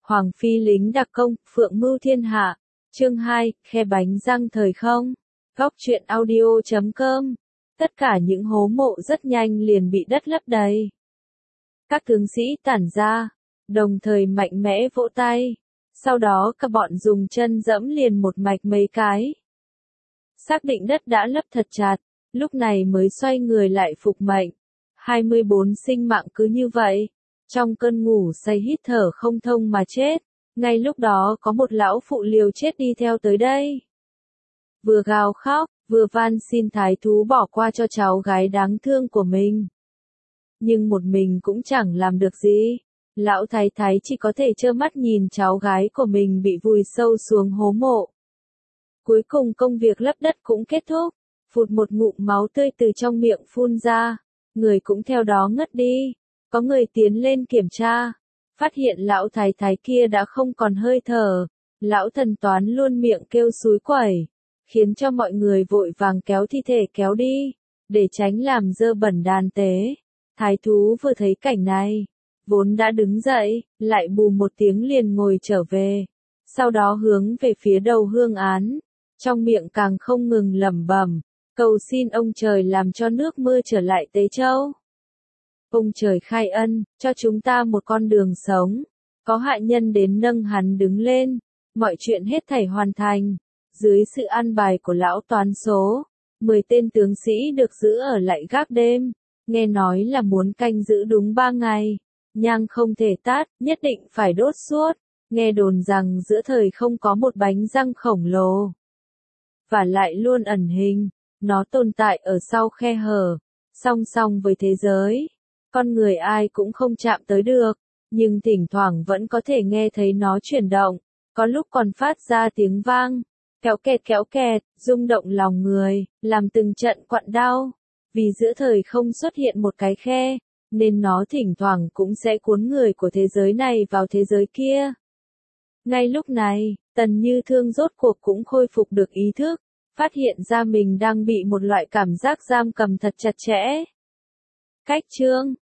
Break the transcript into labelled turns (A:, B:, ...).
A: Hoàng phi lính đặc công, phượng mưu thiên hạ. Chương 2, khe bánh răng thời không. Góc truyện audio.com. Tất cả những hố mộ rất nhanh liền bị đất lấp đầy. Các tướng sĩ tản ra, đồng thời mạnh mẽ vỗ tay. Sau đó các bọn dùng chân dẫm liền một mạch mấy cái. Xác định đất đã lấp thật chặt, lúc này mới xoay người lại phục mệnh. 24 sinh mạng cứ như vậy, trong cơn ngủ say hít thở không thông mà chết. Ngay lúc đó có một lão phụ liều chết đi theo tới đây. Vừa gào khóc, vừa van xin thái thú bỏ qua cho cháu gái đáng thương của mình. Nhưng một mình cũng chẳng làm được gì. Lão thái thái chỉ có thể trơ mắt nhìn cháu gái của mình bị vùi sâu xuống hố mộ. Cuối cùng công việc lấp đất cũng kết thúc. Phụt một ngụm máu tươi từ trong miệng phun ra. Người cũng theo đó ngất đi. Có người tiến lên kiểm tra. Phát hiện lão thái thái kia đã không còn hơi thở. Lão thần toán luôn miệng kêu xúi quẩy. Khiến cho mọi người vội vàng kéo thi thể kéo đi. Để tránh làm dơ bẩn đàn tế. Thái thú vừa thấy cảnh này. Vốn đã đứng dậy, lại bù một tiếng liền ngồi trở về. Sau đó hướng về phía đầu hương án. Trong miệng càng không ngừng lẩm bẩm. Cầu xin ông trời làm cho nước mưa trở lại Tế Châu. Ông trời khai ân, cho chúng ta một con đường sống. Có hạ nhân đến nâng hắn đứng lên. Mọi chuyện hết thảy hoàn thành. Dưới sự an bài của lão toán số, 10 tên tướng sĩ được giữ ở lại gác đêm. Nghe nói là muốn canh giữ đúng 3 ngày. Nhang không thể tắt, nhất định phải đốt suốt. Nghe đồn rằng giữa thời không có một bánh răng khổng lồ. Và lại luôn ẩn hình. Nó tồn tại ở sau khe hở. Song song với thế giới. Con người ai cũng không chạm tới được. Nhưng thỉnh thoảng vẫn có thể nghe thấy nó chuyển động. Có lúc còn phát ra tiếng vang. Kéo kẹt, rung động lòng người. Làm từng trận quặn đau. Vì giữa thời không xuất hiện một cái khe. Nên nó thỉnh thoảng cũng sẽ cuốn người của thế giới này vào thế giới kia. Ngay lúc này, Tần Như Thương rốt cuộc cũng khôi phục được ý thức. Phát hiện ra mình đang bị một loại cảm giác giam cầm thật chặt chẽ. Cách chương,